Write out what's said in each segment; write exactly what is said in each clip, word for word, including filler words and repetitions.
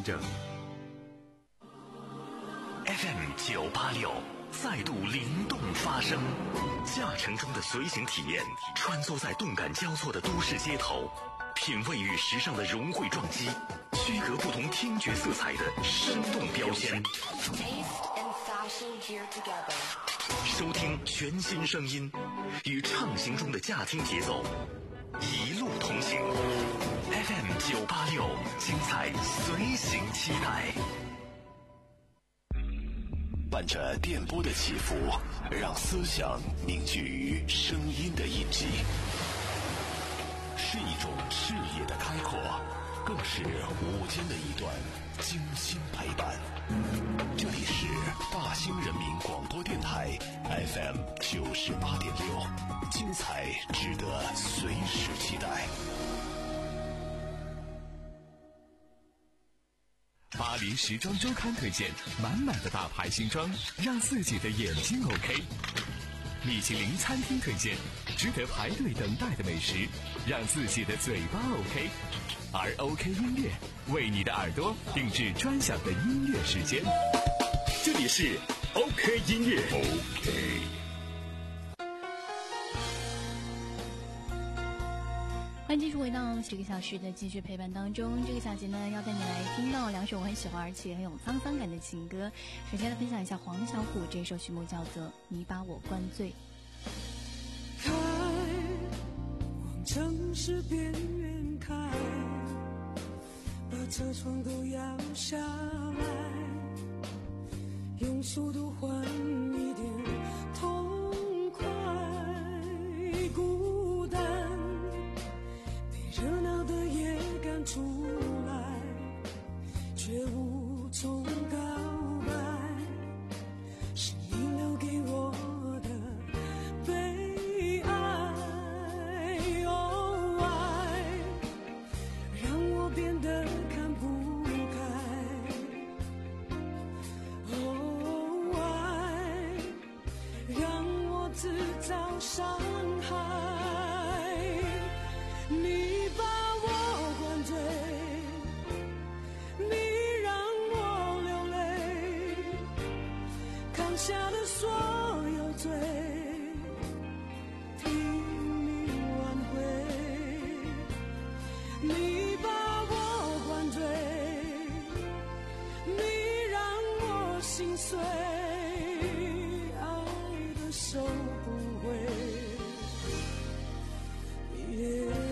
证。 F M 九八六再度灵动发声，驾乘中的随行体验，穿梭在动感交错的都市街头，品味与时尚的融汇撞击，区隔不同听觉色彩的生动标签。收听全新声音，与畅行中的驾听节奏，一路同行。F M 九八六，精彩随行期待。 伴着电波的起伏，让思想凝聚于声音的印记，是一种视野的开阔，更是午间的一段精心陪伴。这里是大兴人民广播电台 F M 九十八点六，精彩值得随时期待。 巴黎时装周刊推荐满满的大牌新装，让自己的眼睛 OK。米其林餐厅推荐值得排队等待的美食，让自己的嘴巴 OK。而 OK 音乐为你的耳朵定制专享的音乐时间，这里是 OK 音乐 OK。 欢迎继续回到这个小时的继续陪伴当中。这个小节呢，要带你来听到两首我很喜欢而且很有沧桑感的情歌。首先来分享一下黄小琥这首曲目，叫做《你把我灌醉》。 开往城市边缘开，把车窗都摇下来，用速度换一点痛快。孤单热闹的夜赶出来，却无从告白，是你留给我的悲哀。哦，爱让我变得看不开，哦，爱让我自找伤害。你下的所有罪，替你挽回。你把我灌醉，你让我心碎，爱的收不回。Yeah.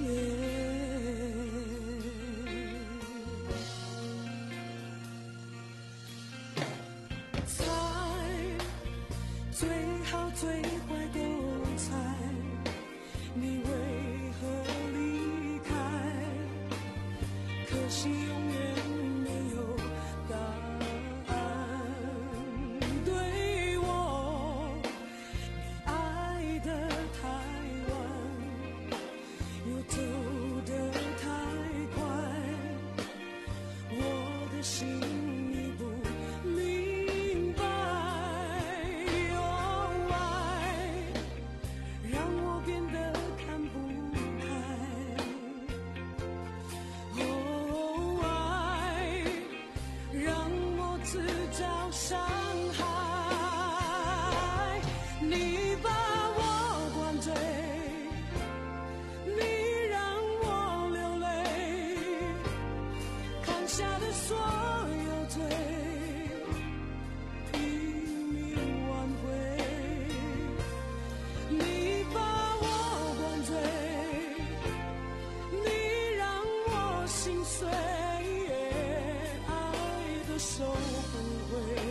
最坏都猜，你为何离开？可惜永远没有答案。对我，你爱得太晚，又走得太快，我的心已不明白。伤害，你把我灌醉，你让我流泪，扛下的所有罪，拼命挽回。你把我灌醉，你让我心碎，爱的收不回。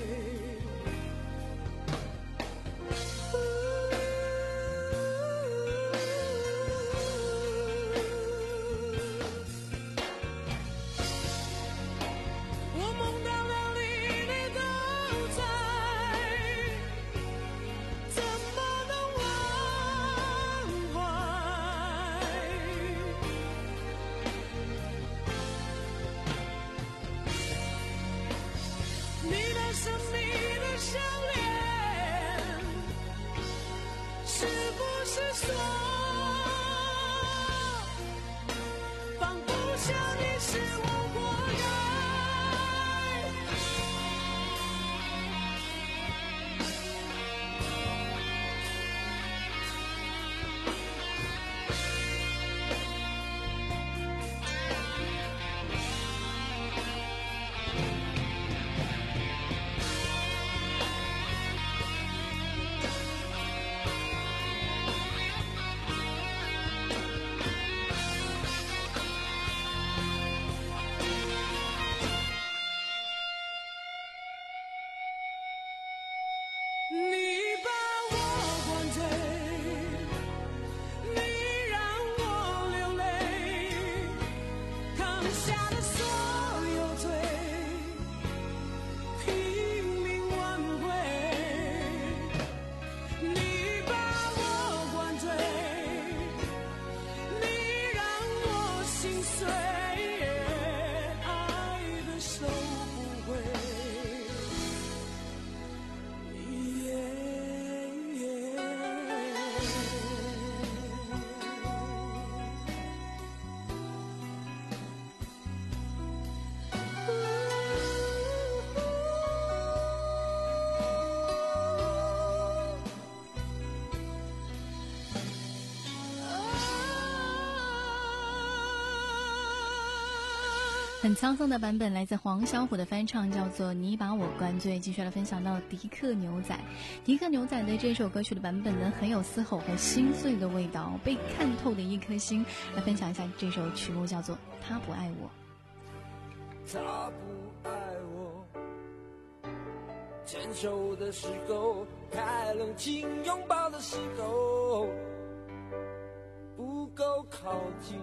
很沧桑的版本来自黄小琥的翻唱，叫做《你把我灌醉》。继续来分享到迪克牛仔，迪克牛仔的这首歌曲的版本呢，很有嘶吼和心碎的味道，被看透的一颗心。来分享一下这首曲目，叫做《他不爱我》。 他不爱我，牵手的时候太冷清，拥抱的时候不够靠近。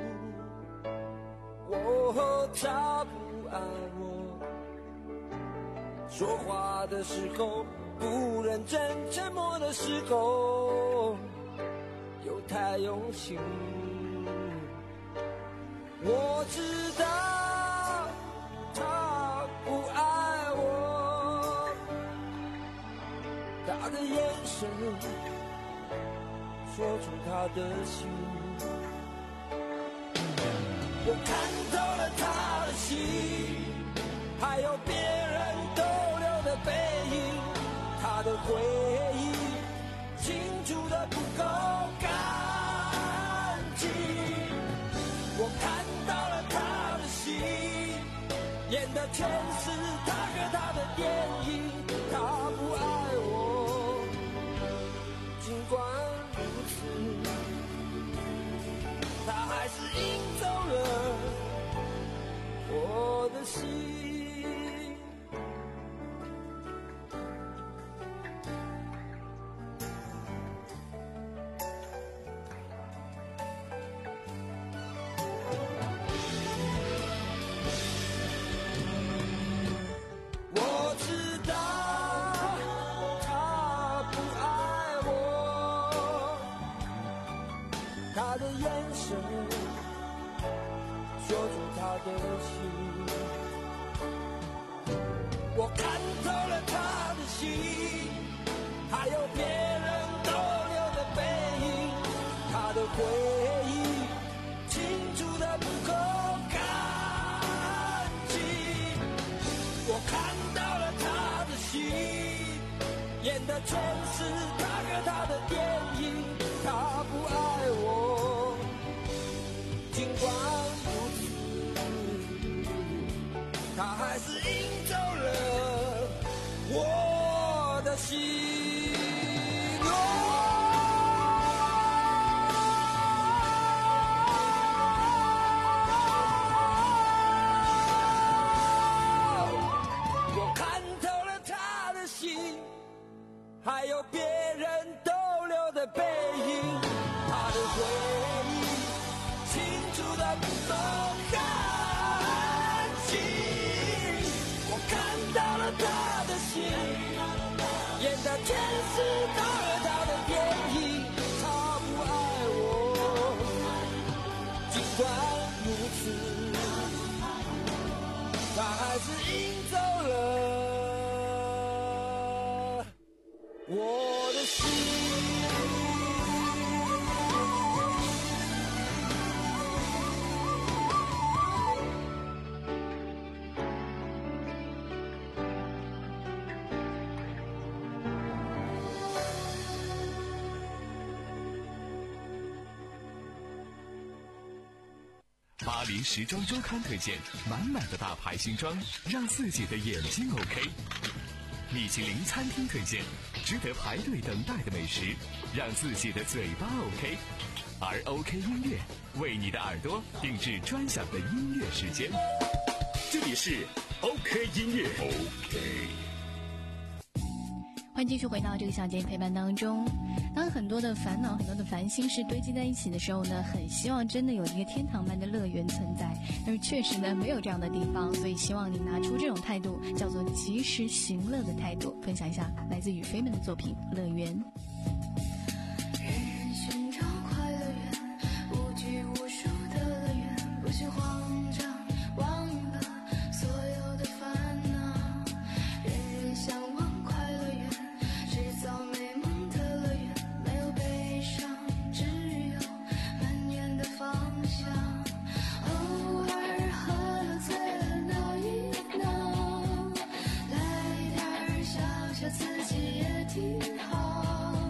哦，他不爱我，说话的时候不认真，沉默的时候又太用心。我知道他不爱我，他的眼神说出他的心。我看透了他的心，还有别人逗留的背影，他的回忆清楚的不够干净。我看到了他的心，演的全是他和他的电影。他不爱我，尽管如此，他还是赢走了我的心。我知道他不爱我，他的眼神说出他的心。我看透了他的心，还有别人逗留的背影，他的回忆清楚的不够干净。我看到了他的心，演的全是他和他的电影。他不爱我，尽管如此，他还是赢走了我的心。我看透了他的心，还有别人逗留的背影，他的回忆清楚的不够干净。我看到了他的心，演的全是他和他的电影。他不爱我，尽管如此，他还是赢走了我的心。 巴黎时装周刊推荐满满的大牌新装，让自己的眼睛 OK。米其林餐厅推荐值得排队等待的美食，让自己的嘴巴 OK。而 OK 音乐为你的耳朵定制专享的音乐时间。这里是 OK 音乐 OK。 欢迎继续回到这个小节陪伴当中。当很多的烦恼、很多的烦心事堆积在一起的时候呢，很希望真的有一个天堂般的乐园存在，但是确实呢没有这样的地方，所以希望你拿出这种态度，叫做及时行乐的态度。分享一下来自雨飞们的作品《乐园》。 人人寻找快乐园，无拘无束的乐园，不心慌张，忘了所有的烦恼。人人向往快乐园，制造美梦的乐园，没有悲伤，只有满眼的方向。偶尔喝醉了闹一闹，来点儿笑笑自己也挺好。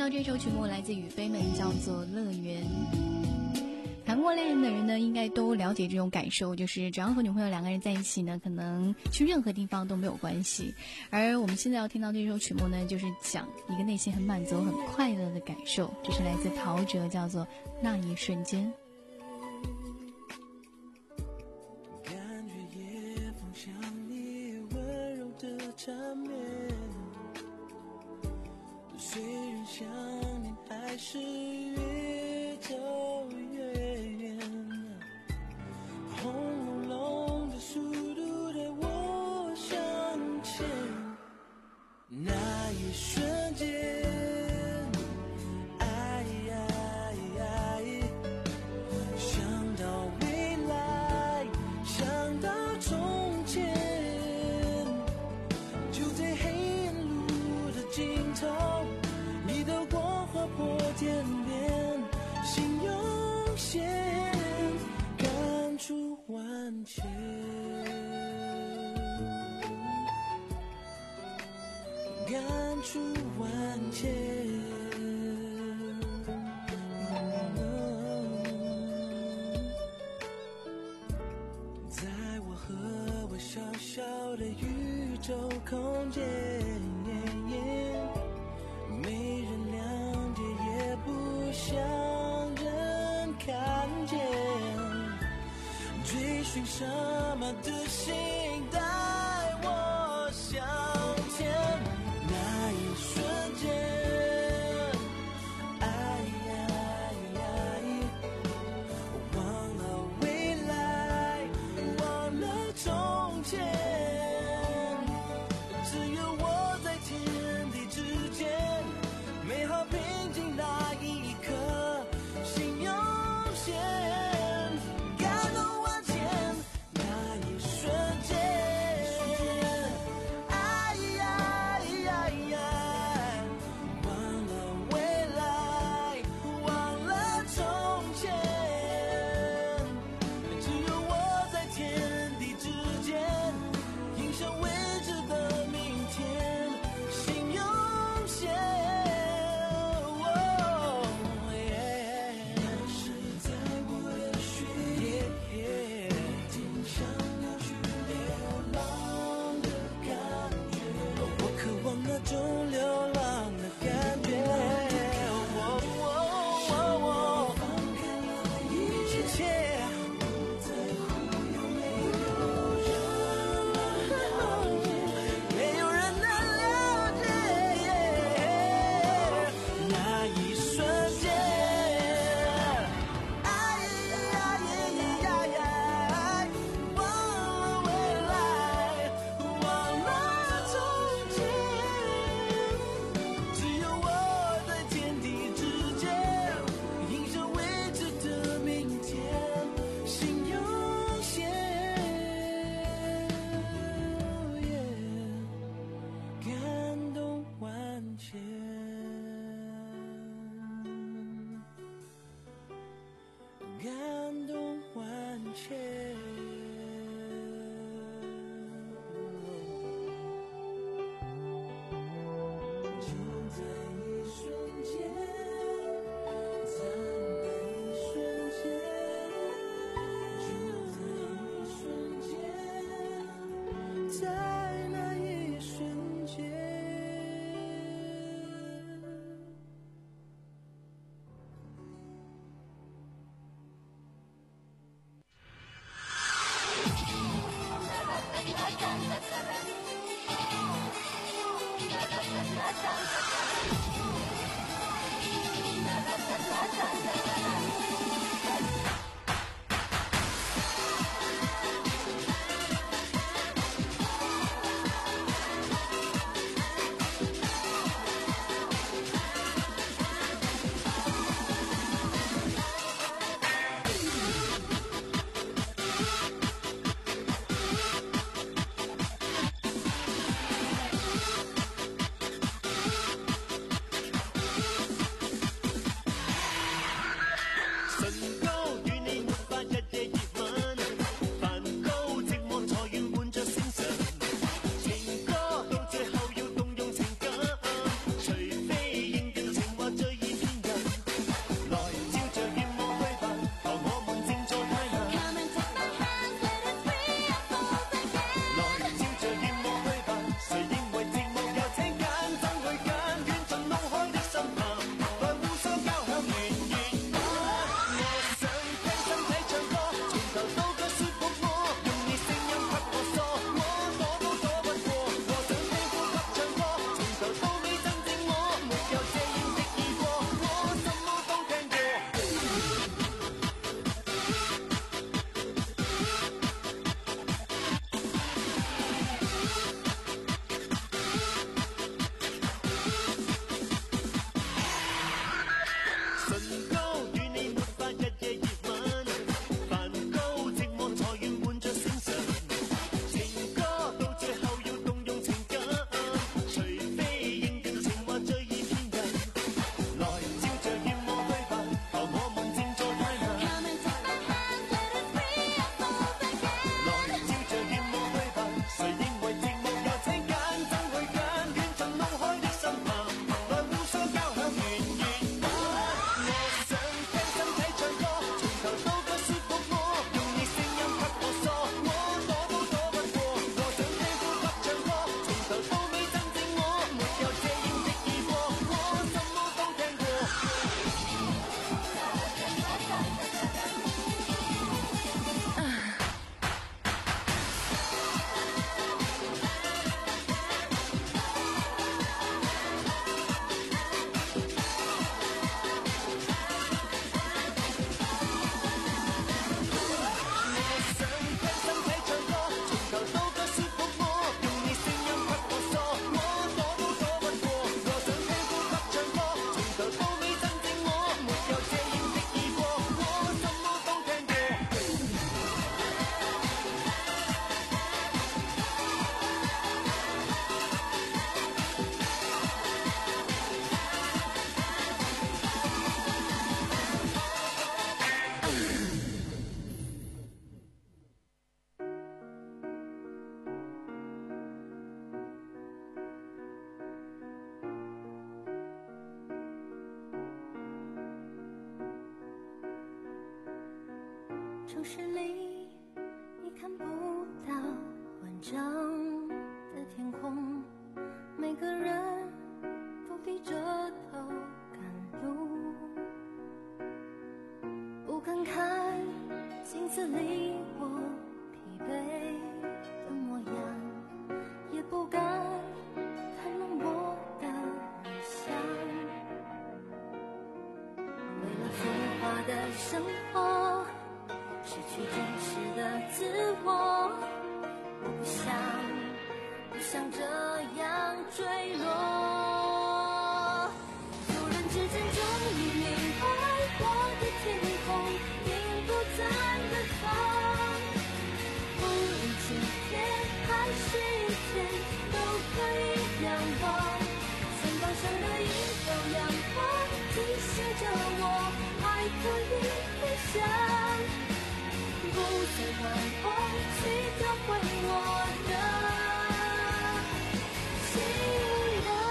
到这首曲目来自雨飞们，叫做《乐园》。谈过恋人的人呢，应该都了解这种感受，就是只要和女朋友两个人在一起呢，可能去任何地方都没有关系。而我们现在要听到这首曲目呢，就是讲一个内心很满足、很快乐的感受。这是来自陶喆，叫做《那一瞬间》。 感觉夜风像你温柔的缠绵，虽然想念还是越走越远，轰隆隆的速度带我向前，那一瞬间，哎哎哎，想到未来，想到从前，就在黑暗路的尽头，你的光划破天边，心涌现，感触万千，感触万千。在我和我小小的宇宙空间，没人谅解，也不想人看见，追寻什么的心带我向前，那一瞬间，哎哎哎，忘了未来，忘了从前，只有我在天地之间，美好平静那一刻，心涌现，感动万千，那一瞬间，哎呀呀呀，忘了未来，忘了从前，只有我在天地之间，迎向未知的明天，心涌现。但是在我的血液，挺想要去流浪的感觉，我渴望那种流浪的感觉。放开了一切，不在乎有没有人了解，没有人能了解，那一瞬间，哎呀呀呀，忘了未来，忘了从前，只有我在天地之间，迎向未知的明天，心涌现，感动万千，感动万千。就在一瞬间，在那一瞬间，就在一瞬间，在那一瞬间。 城市里你看不到完整的天空，每个人都低着头赶路，不敢看镜子里我疲惫的模样，也不敢谈论我的理想。为了浮华的生活，失去真实的自我，我不想不想这样坠落。突然之间终于明白，我的天空并不在远方，无论晴天还是雨天都可以仰望，前方上的一道阳光提醒着我还可以飞翔，不再彷徨去找回我的信仰。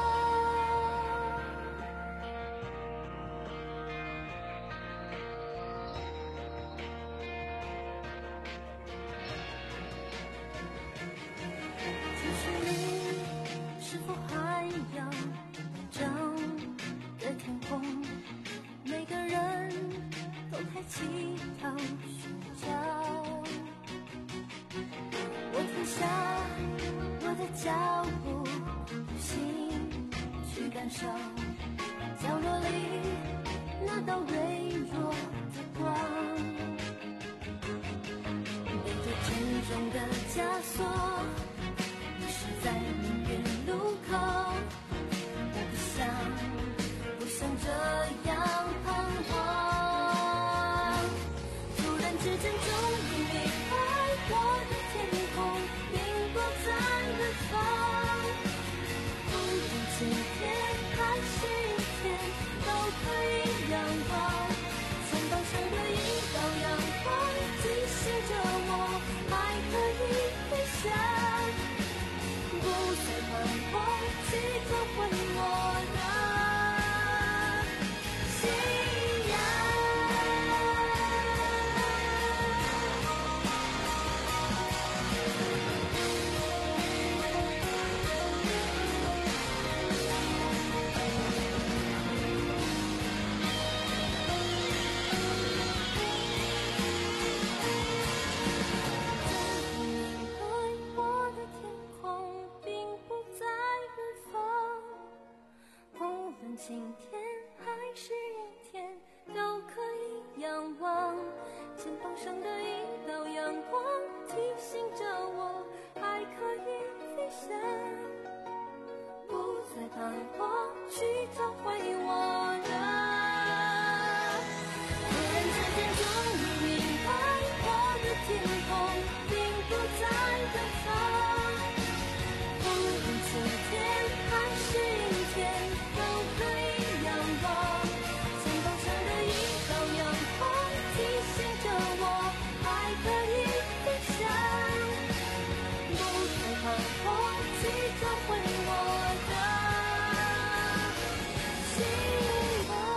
城市里是否还有完整的天空，每个人都抬起头寻找，我停下我的脚步，用心去感受角落里那道微弱的光，背着沉重的枷锁，迷失在命运路口，我不想不想这样彷徨。突然之间终于明白，我的天空并不在远方，无论晴天还是雨天都可以仰望，前方上的一道阳光提醒着我还可以飞翔，不再彷徨去找回我的信仰。我的天空并不在远方，无论晴天还是阴天都可以仰望，前方上的一道阳光提醒着我还可以飞翔，不再彷徨去找回我的。突然之间终于明白，我的天空并不在远方，无论晴天还是阴天都可以仰望，前方上的一道阳光提醒着我还可以飞翔，不再彷徨去找回我的信仰。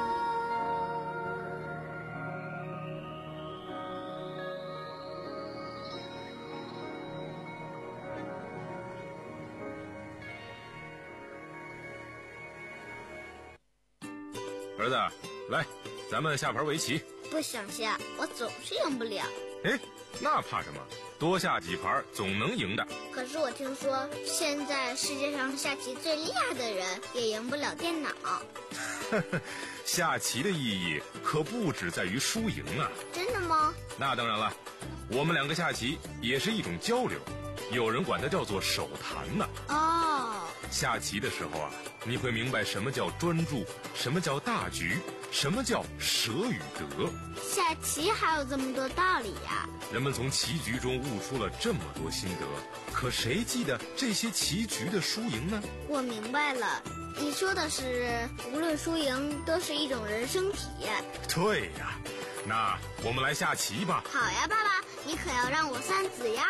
儿子，来，咱们下盘围棋。 不想下，我总是赢不了。 哎，那怕什么？多下几盘总能赢的。 可是我听说，现在世界上下棋最厉害的人也赢不了电脑。 下棋的意义可不只在于输赢啊。 真的吗？ 那当然了，我们两个下棋也是一种交流，有人管它叫做手谈呢。 哦， 下棋的时候啊，你会明白什么叫专注，什么叫大局，什么叫舍与得。 下棋还有这么多道理呀！ 人们从棋局中悟出了这么多心得，可谁记得这些棋局的输赢呢？ 我明白了，你说的是无论输赢都是一种人生体验。 对呀，那我们来下棋吧。 好呀，爸爸，你可要让我三子呀。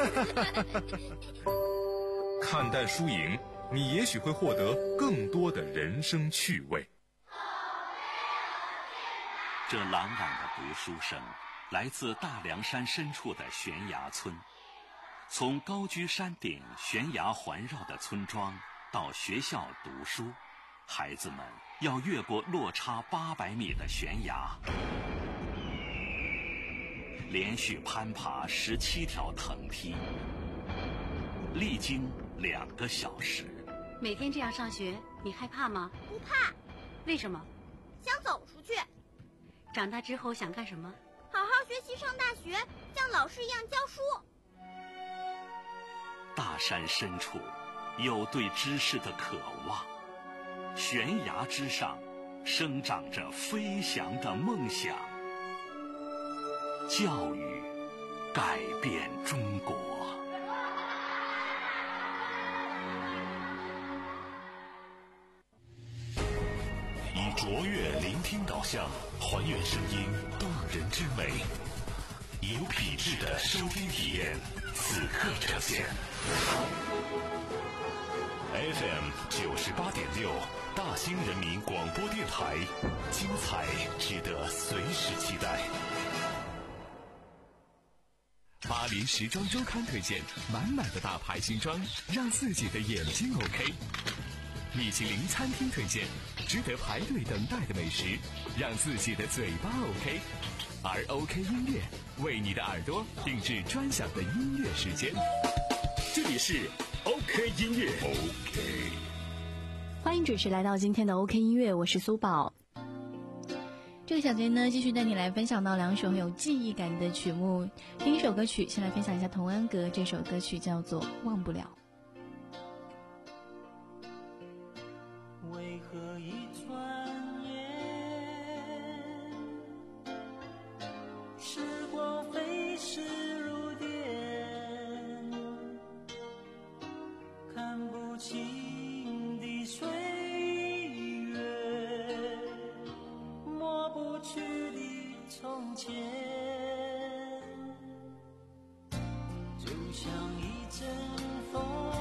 看淡输赢，你也许会获得更多的人生趣味。 这朗朗的读书声， 来自大凉山深处的悬崖村。从高居山顶、悬崖环绕的村庄到学校读书，孩子们要越过落差八百米的悬崖，连续攀爬十七条藤梯，历经两个小时。 每天这样上学，你害怕吗？ 不怕。 为什么？ 想走出去。 长大之后想干什么？ 好好学习，上大学，像老师一样教书。 大山深处有对知识的渴望，悬崖之上生长着飞翔的梦想。教育改变中国。 以卓越聆听导向，还原声音动人之美，有品质的收听体验，此刻呈现。F M 九十八点六，大兴人民广播电台，精彩值得随时期待。 巴黎时装周刊推荐，满满的大牌新装，让自己的眼睛 OK。米其林餐厅推荐，值得排队等待的美食，让自己的嘴巴 OK。而 OK 音乐为你的耳朵定制专享的音乐时间。这里是 OK 音乐 OK。 欢迎准时来到今天的 OK 音乐，我是苏宝。这个小节呢，继续带你来分享到两首很有记忆感的曲目。第一首歌曲，先来分享一下童安格，这首歌曲叫做《忘不了》。 为何一转眼，时光飞逝如电，看不清的岁月，抹不去的从前，就像一阵风，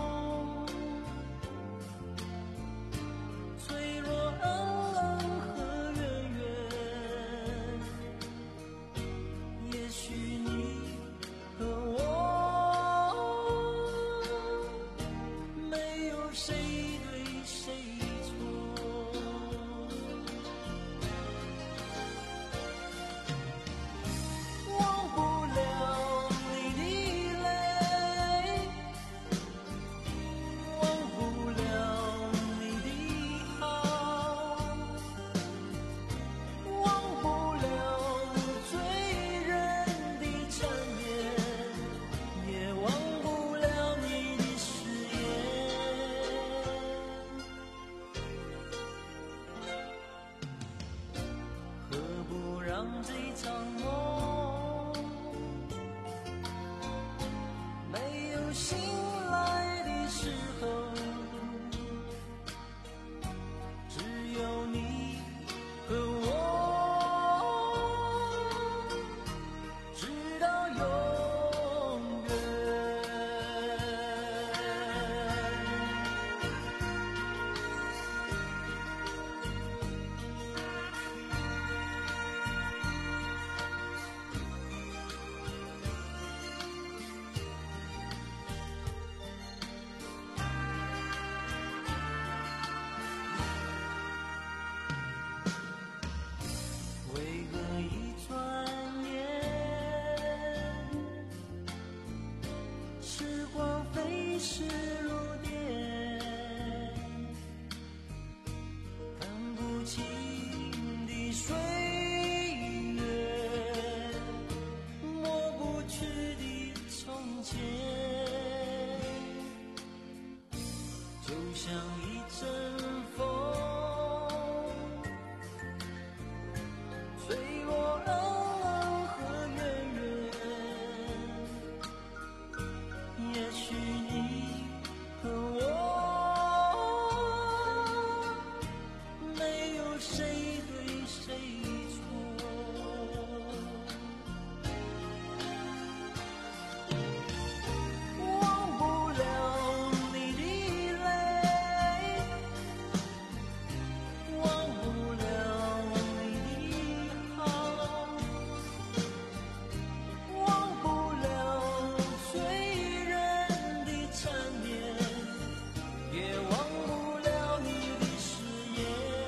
也忘不了你的誓言。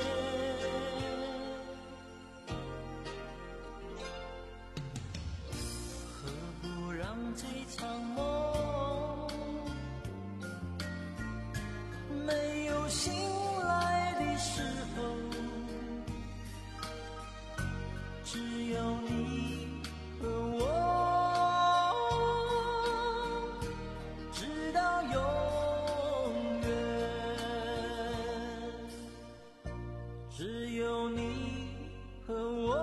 何不让这场梦没有醒来的时候，只有你和我，直到永远。只有你和我，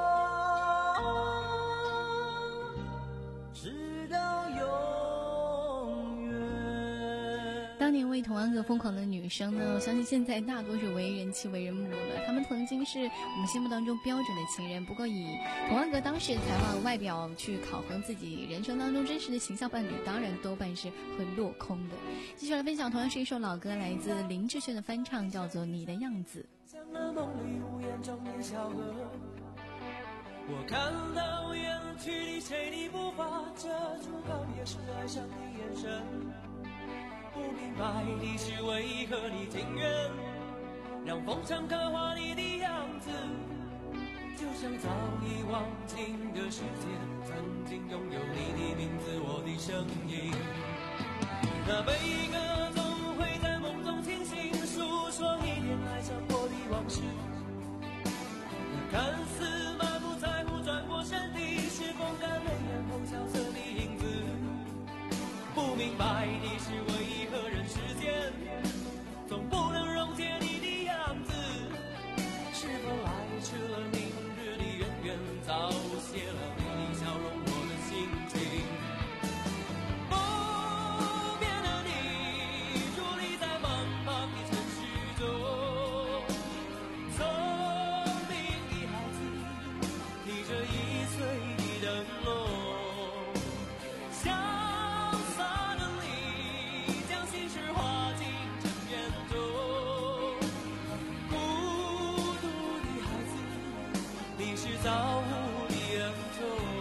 直到永远。 当年为童安格疯狂的女生呢，我相信现在大多是为人妻为人母了。她们曾经是我们心目当中标准的情人，不过以童安格当时的才华和外表去考核自己人生当中真实的形象伴侣，当然多半是会落空的。继续来分享，同样是一首老歌，来自林志炫的翻唱，叫做《你的样子》。 像那梦里无言中的小河，我看到远去的谁的步伐，遮住告别时爱上的眼神。不明白的是为何你情愿让风尘刻画你的样子，就像早已忘情的世界曾经拥有你的名字，我的声音。那悲歌总会在梦中清醒，诉说一点爱上过的往事。那看似满不在乎转过身的，是风干泪眼后萧瑟的影子。不明白的是为何人世间总不能溶解你的样子，是否来迟了明日的远远，早谢了你的笑容我的心情。不变的你伫立在茫茫的城市中，聪明的孩子提着易碎的灯笼，潇洒的你将心事化进尘缘中，孤独的孩子你是造物的恩宠。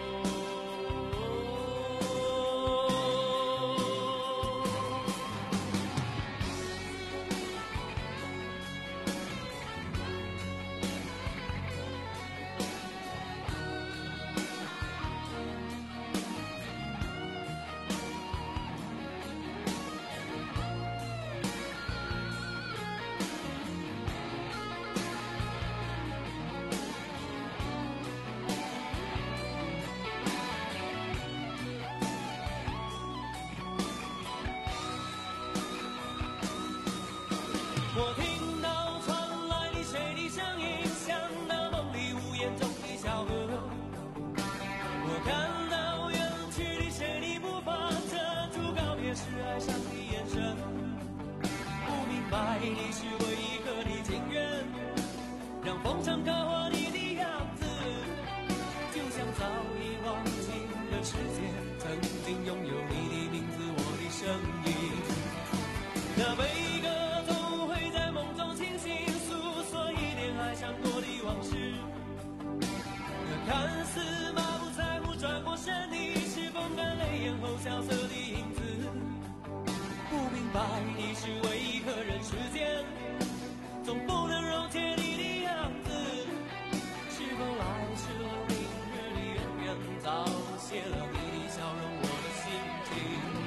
我听到传来的谁的声音，像那梦里无言中的小河。我看到远去的谁的步伐，遮住告别时爱上的眼神。不明白的是为何你情愿让风尘刻画你的样子，就像早已忘情的世界曾经拥有你的名字，我的声音。那悲歌总会在梦中清醒，诉说一点爱上过的往事。那看似满不在乎转过身的，是风干泪眼后萧瑟的影子。不明白的是为何人世间总不能溶解你的样子，是否来迟了明日的远远，早谢了你的笑容我的心情。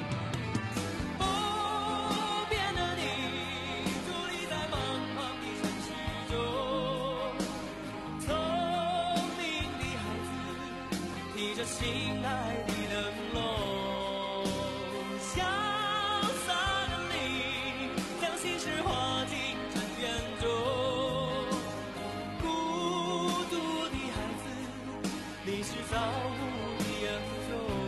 心爱的灯笼，潇洒的你将心事化进尘缘中，孤独的孩子你是造物的恩宠。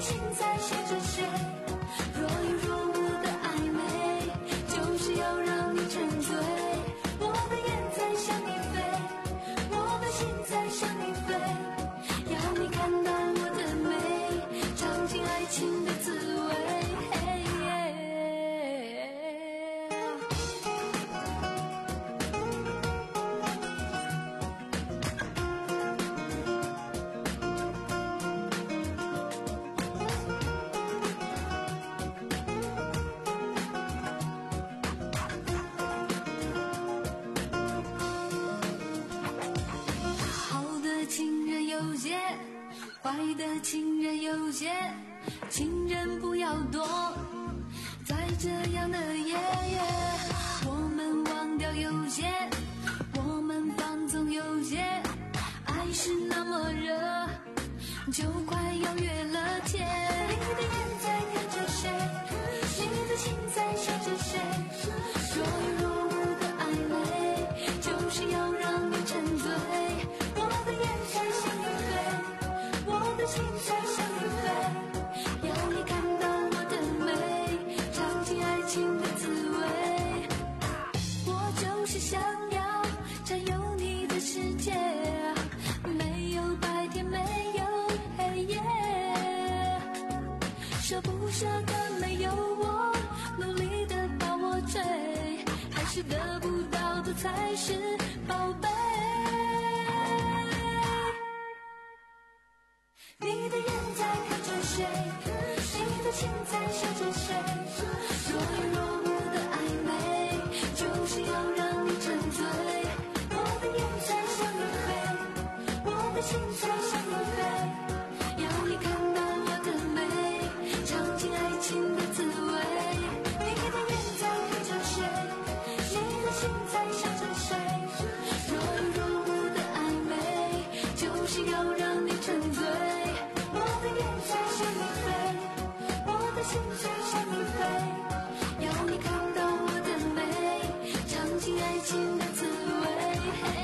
心在想着谁，若有若无的暧昧，就是要让你沉醉。我的眼在向你飞，我的心在向你飞，要你看到我的美，尝尽爱情的滋味。坏的情人有些，情人不要多，在这样的夜夜，我们忘掉有些，我们放纵有些，爱是那么热，就快要越了界。你的眼在看着谁，你的心在想着谁，若有若无的暧昧，就是要让你沉醉。我的眼在向你飞，我的心在向你飞，要你看到我的美，尝尽爱情的滋味。我就是想要占有你的世界，没有白天没有黑夜，舍不舍得没有我，努力的把我追，还是得不到的才是宝贝。你的眼在看着谁，你的心在想着谁，若有若无的暧昧，就是要让你沉醉。我的眼在向你飞，我的心在向你飞，要你看到我的美，尝尽爱情的滋味。你的眼在看着谁，你的心在想着谁，若有若无的暧昧，就是要让你沉醉。我的眼在向你飞，我的心在向你飞，要你看到我的美，尝尽爱情的滋味。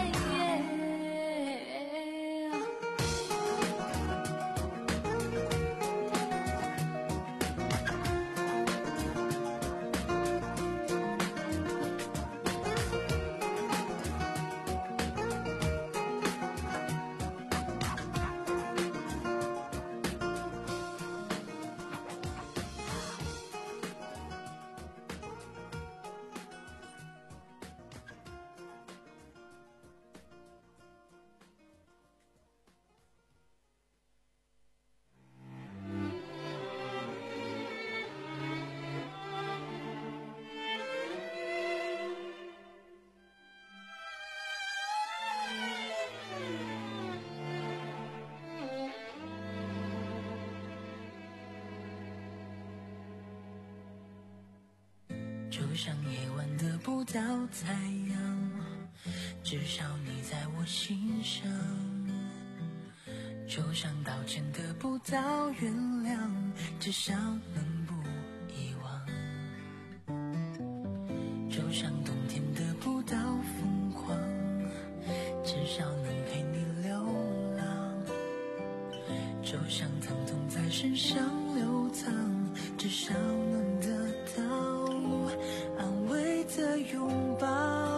就像夜晚得不到太阳，至少你在我心上。就像道歉得不到原谅，至少能不遗忘。就像冬天得不到疯狂，至少能陪你流浪。就像疼痛在身上流淌，至少能得到安慰的拥抱。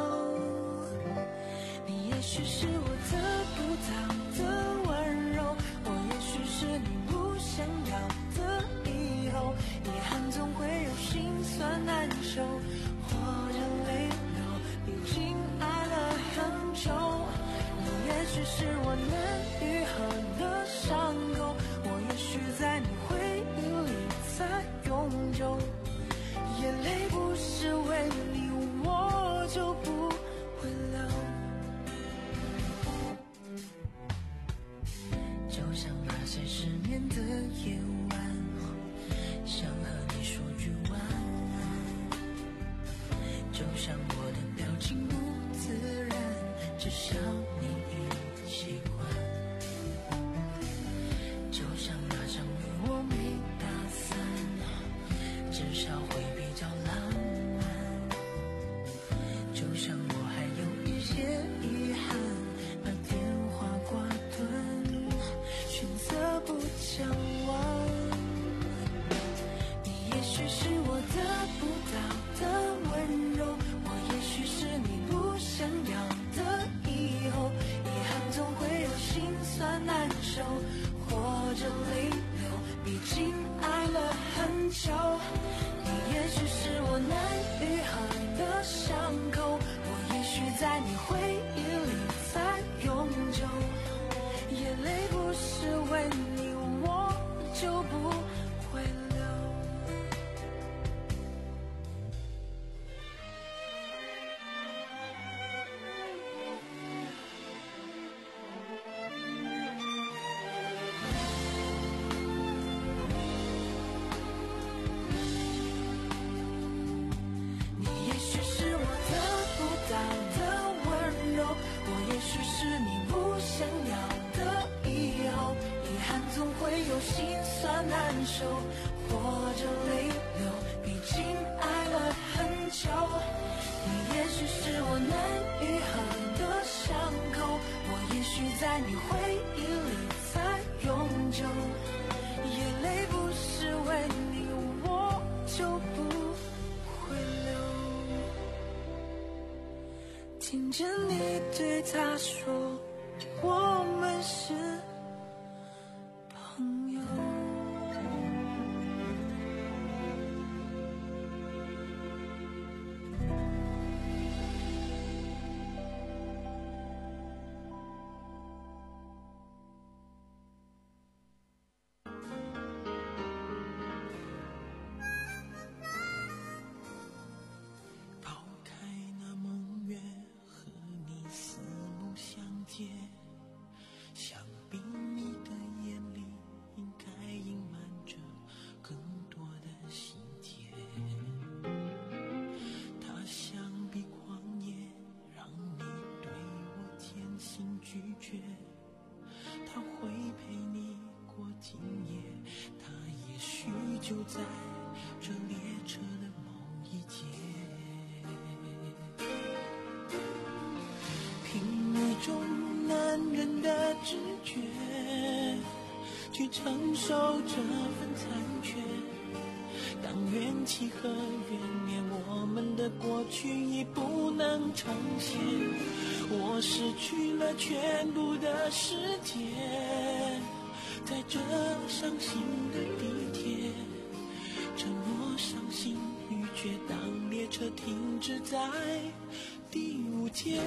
你也许是我得不到的温柔，我也许是你不想要的以后。遗憾总会有心酸难受，或者泪流，毕竟爱了很久。你也许是我难愈合的伤口，我也许在你回忆里才永久。眼泪不是为你，我就不会流。就像那些失眠的夜晚，想和你说句晚安。就像我的表情不自然，至少你已习惯。就像那场雨我没打伞，至少会比较浪漫。就像我还有一些遗憾，把电话挂断，选择不讲完。 很久。你也许是我难愈合的伤口，我也许在你回忆里再永久。眼泪不是为你，我就不会流。你也许是我得不到的温柔，我也许是你不想要的以后。遗憾总会有心酸难受，或者泪流，毕竟爱了很久。你也许是我难愈合的伤口，我也许在你回忆里再永久。眼泪不是为你，我就不会流。听见你对他说，我们是朋友。抛开那梦月和你四目相接，想必你的眼里应该隐瞒着更多的细节。它像比旷野，让你对我渐行拒绝。它会陪你过今夜，它也许就在这列车的某一节。凭一种男人的直觉去承受这份残缺，当怨气和怨念，我们的过去已不能重现。我失去了全部的世界，在这伤心的地铁，沉默伤心欲绝，当列车停止在第五节。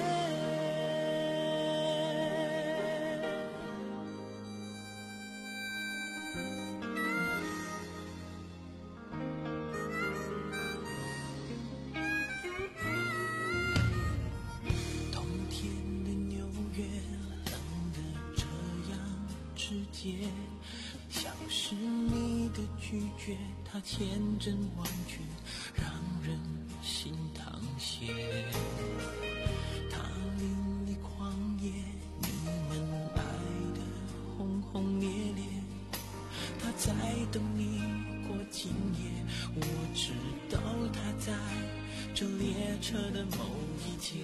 冬天的纽约冷得这样直接，像是你的拒绝，它千真万确，让人心淌血。它淋漓狂野，你们爱的轰轰烈烈，他在等你过今夜。我知道他在这列车的某一节，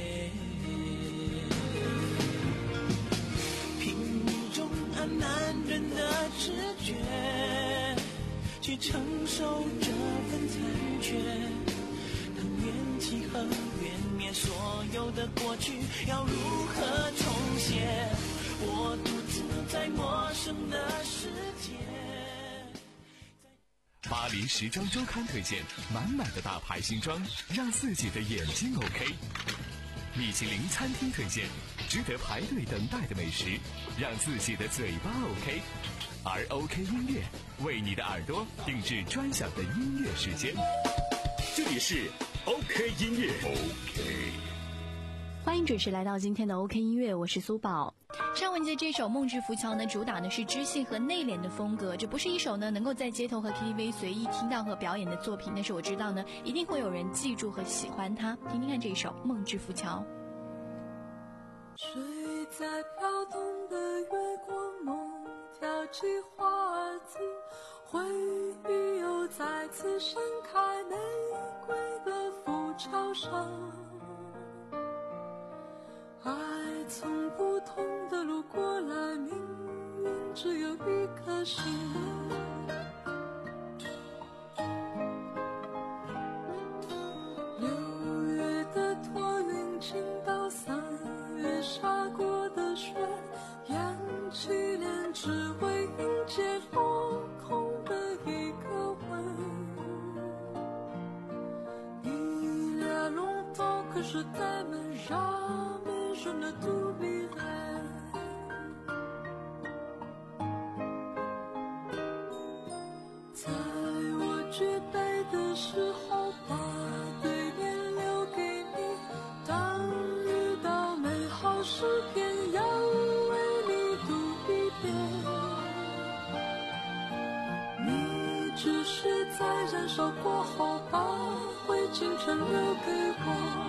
凭一种爱男人的直觉去承受这份残缺，当怨气和怨灭，所有的过去要如何重写？我独自在陌生的世界。 巴黎时装周刊推荐满满的大牌新装，让自己的眼睛 OK。米其林餐厅推荐值得排队等待的美食，让自己的嘴巴 OK。而 OK 音乐为你的耳朵定制专享的音乐时间。 这里是 OK 音乐 OK。 欢迎准时来到今天的 OK 音乐，我是苏宝。尚雯婕这首《梦之浮桥》呢，主打的是知性和内敛的风格，这不是一首呢能够在街头和 K T V 随意听到和表演的作品，但是我知道呢，一定会有人记住和喜欢它。听听看这一首《梦之浮桥》。 睡在飘动的月光，梦跳起花儿子，回忆又再次盛开，玫瑰的浮桥上。爱从不同的路过来，命运只有一颗心。六月的托云倾倒三月洒过的雪，扬起脸只为迎接落空的一个吻。 je t'aime jamais, je ne t'oublierai.在我举杯的时候，把对面留给你，当遇到美好诗篇，要为你读一遍。你只是在燃烧过后，把灰烬全留给我。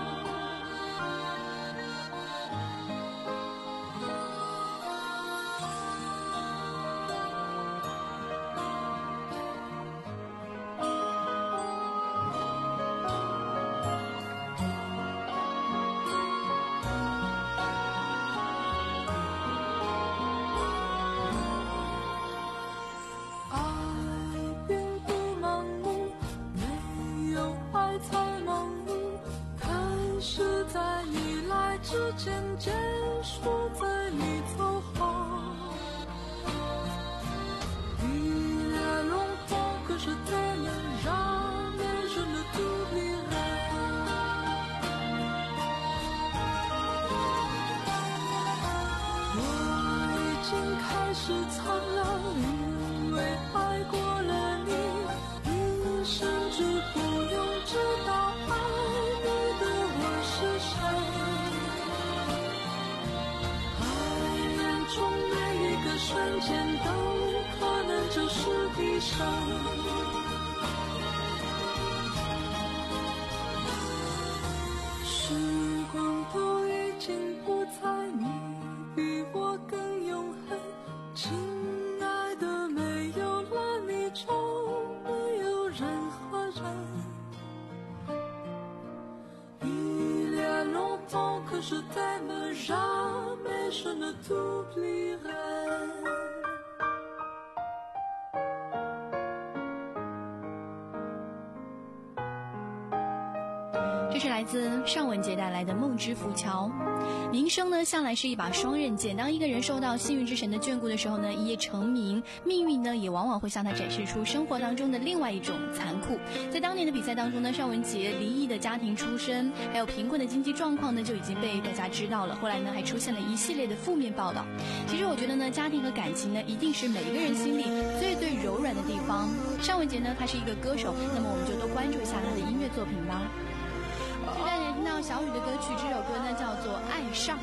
之间结束在你走后，il y a longtemps que je t'aime, jamais je ne t'oublierai. 我已经开始苍老，因为爱过了你，你甚至不用知道爱你的我是谁。瞬间都可能就是一生，时光都已经不在，你比我更永恒，亲爱的，没有了你就没有任何人。Il y a longtemps que je t'aime, jamais je ne t'oublierai. 这是来自尚雯婕带来的《梦之浮桥》。名声呢，向来是一把双刃剑。当一个人受到幸运之神的眷顾的时候呢，一夜成名，命运呢，也往往会向他展示出生活当中的另外一种残酷。在当年的比赛当中呢，尚雯婕离异的家庭出身，还有贫困的经济状况呢，就已经被大家知道了。后来呢，还出现了一系列的负面报道。其实我觉得呢，家庭和感情呢，一定是每一个人心里最最柔软的地方。尚雯婕呢，她是一个歌手，那么我们就多关注一下她的音乐作品吧。现在听到小雨的歌曲，这首歌呢叫做《爱上》。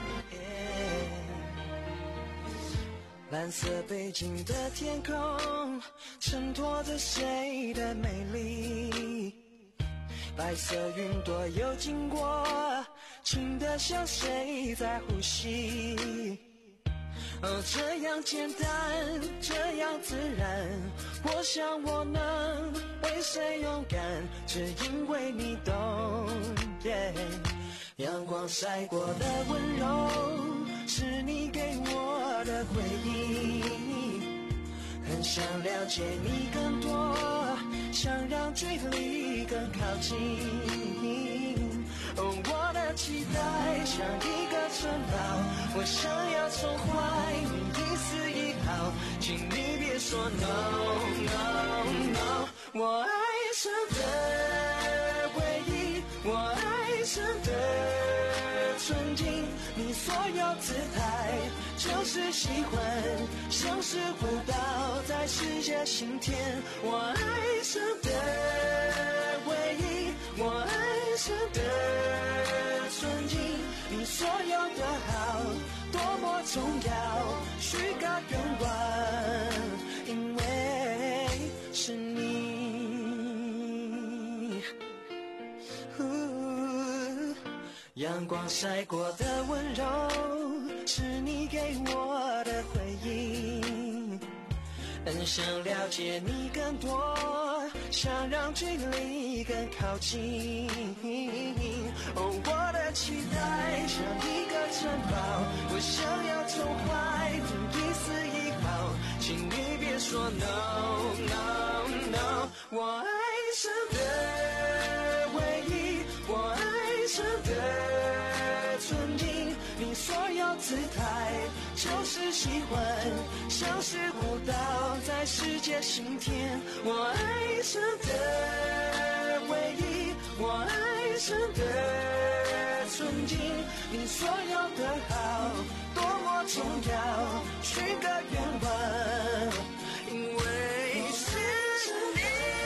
蓝色背景的天空衬托着谁的美丽，白色云朵又经过，轻得像谁在呼吸。哦，这样简单，这样自然，我想我能为谁勇敢，只因为你懂。yeah. 阳光晒过的温柔，是你给我的回忆，很想了解你更多，想让距离更靠近。哦，我的期待像一个城堡，我想要宠坏你一丝一毫，请你别说 no no no。 我爱上的回忆，我爱上的纯净，你所有姿态就是喜欢，像是舞蹈在世界心田。我爱上的回忆，我爱上的纯净，你所有的好多么重要，许个愿望，因为是你。阳光晒过的温柔，是你给我的回忆，很想了解你更多，想让距离更靠近。哦，我的期待像一个城堡，我想要宠坏你一丝一毫，请你别说 no no no。 我爱上的回忆，我爱上的纯净，你所有姿态就是喜欢，像是舞蹈在世界心田。我爱上的回忆，我爱上的你所有的好多么重要，许个愿望，因为是你，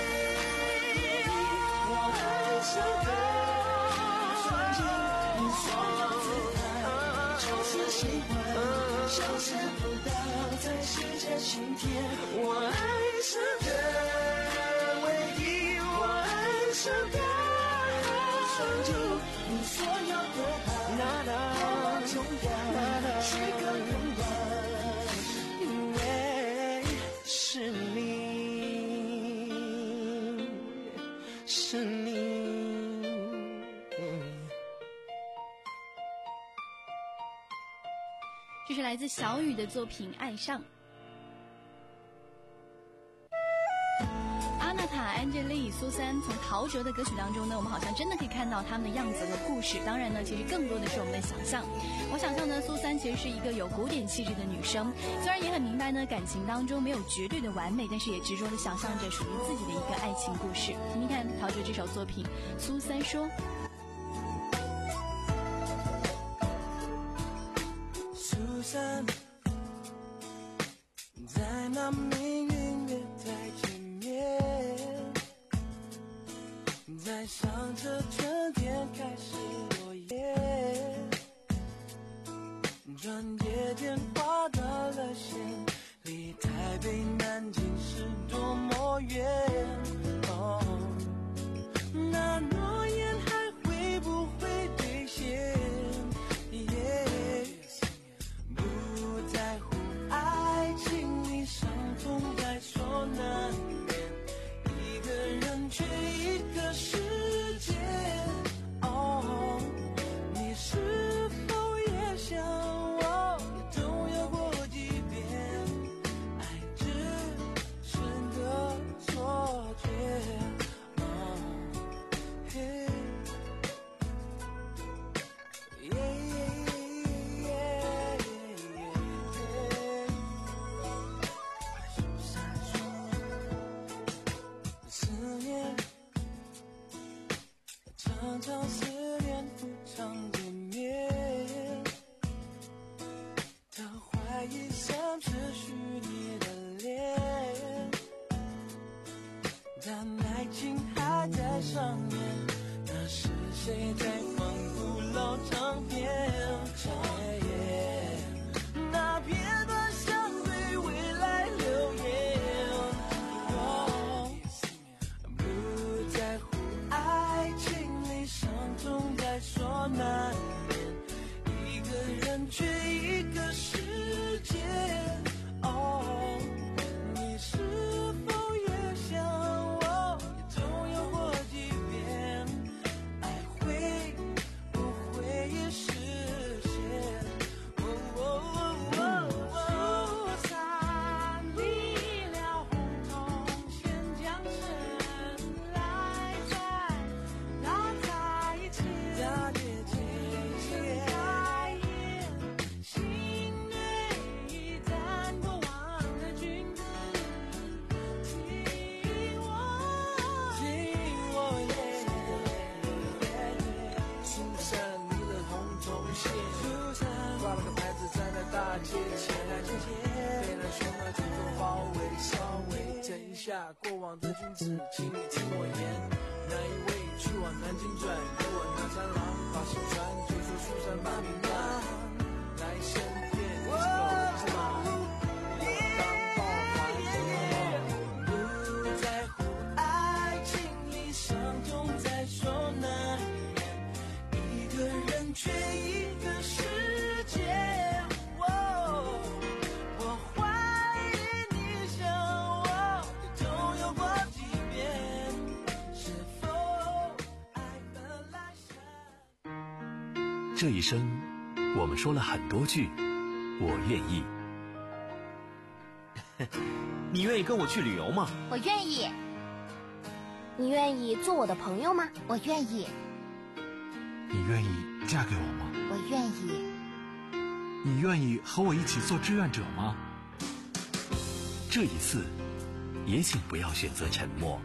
我很舍得钻进你所有的爱，就是喜欢，消失不到在世界心田，我爱上的唯一，我爱上的钻进你所有的爱，多么重要，许个愿望，因为是你，是你。 这是来自小雨的作品《爱上》。阿娜塔、Angelique、苏珊，从陶喆的歌曲当中呢，我们好像真的可以看到他们的样子和故事。当然呢，其实更多的是我们的想象。我想象呢，苏珊其实是一个有古典气质的女生，虽然也很明白呢，感情当中没有绝对的完美，但是也执着的想象着属于自己的一个爱情故事。听听看陶喆这首作品《苏珊说》。 苏珊，在那命运月台前面，在上着春天开始落叶，转夜电话到了线，离台北南京是多么远，哦，那诺言还会不会兑现？难免一个人却一个世界，哦，你是否也像我，也总有过几遍，爱只是个错觉，哦，嘿，耶耶耶耶，思念，常常思念不常见面，他怀疑像是虚拟的脸，但爱情还在上演，那是谁在放古老唱片？那片段像对未来留言，不在乎爱情里伤痛在说难免，一个人却一个世界，哦，你是否也像我，也总有过几遍，爱会不会也实现？哦哦哦哦，散离了红铜钱江山，来在那在一起，那接近开眼，心内已淡过往的君子，听我，听我耶，苏珊离了红铜线，苏珊挂了个牌子在那大街前，被那喧哗群众包围，稍微等一下，过往的君子，请你听我言，那一位去往南京转，给我拿三郎把手传，就说苏珊把命让，来身边一只狗一只马，我当爆发不在乎爱情里伤痛在说难免，一个人却一个世界，哦，我怀疑你像我，也总有过几遍，是否爱本来善？ 这一生，我们说了很多句“我愿意”。 你愿意跟我去旅游吗？ 我愿意。你愿意做我的朋友吗？我愿意。 你愿意嫁给我吗？ 我愿意。 你愿意和我一起做志愿者吗？ 这一次，也请不要选择沉默。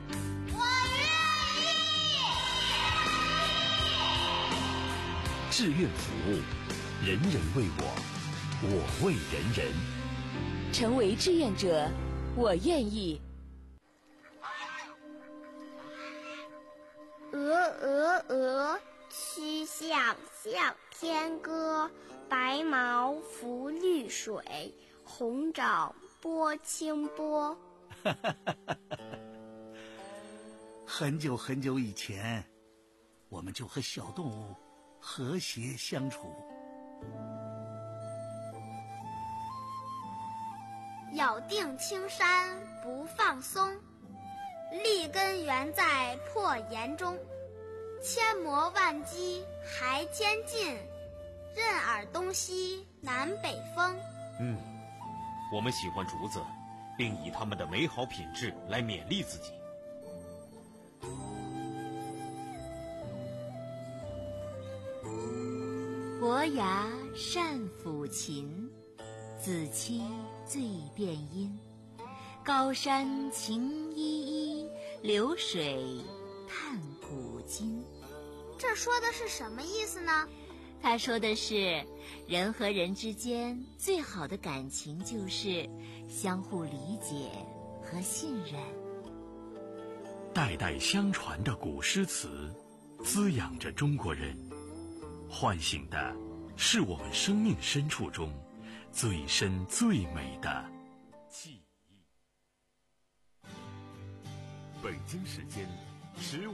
志愿服务，人人为我，我为人人。 成为志愿者，我愿意。 鹅鹅鹅，曲项向天歌。白毛浮绿水，红掌拨清波。 很久很久以前，我们就和小动物和谐相处。 咬定青山不放松，立根原在破岩中。千磨万击还坚劲，任尔东西南北风。 嗯，我们喜欢竹子，并以它们的美好品质来勉励自己。 伯牙善抚琴，子期最辨音。高山晴依依，流水叹古今。 这说的是什么意思呢？ 他说的是，人和人之间最好的感情就是相互理解和信任。 代代相传的古诗词，滋养着中国人，唤醒的是我们生命深处中最深最美的记忆。 北京时间十五。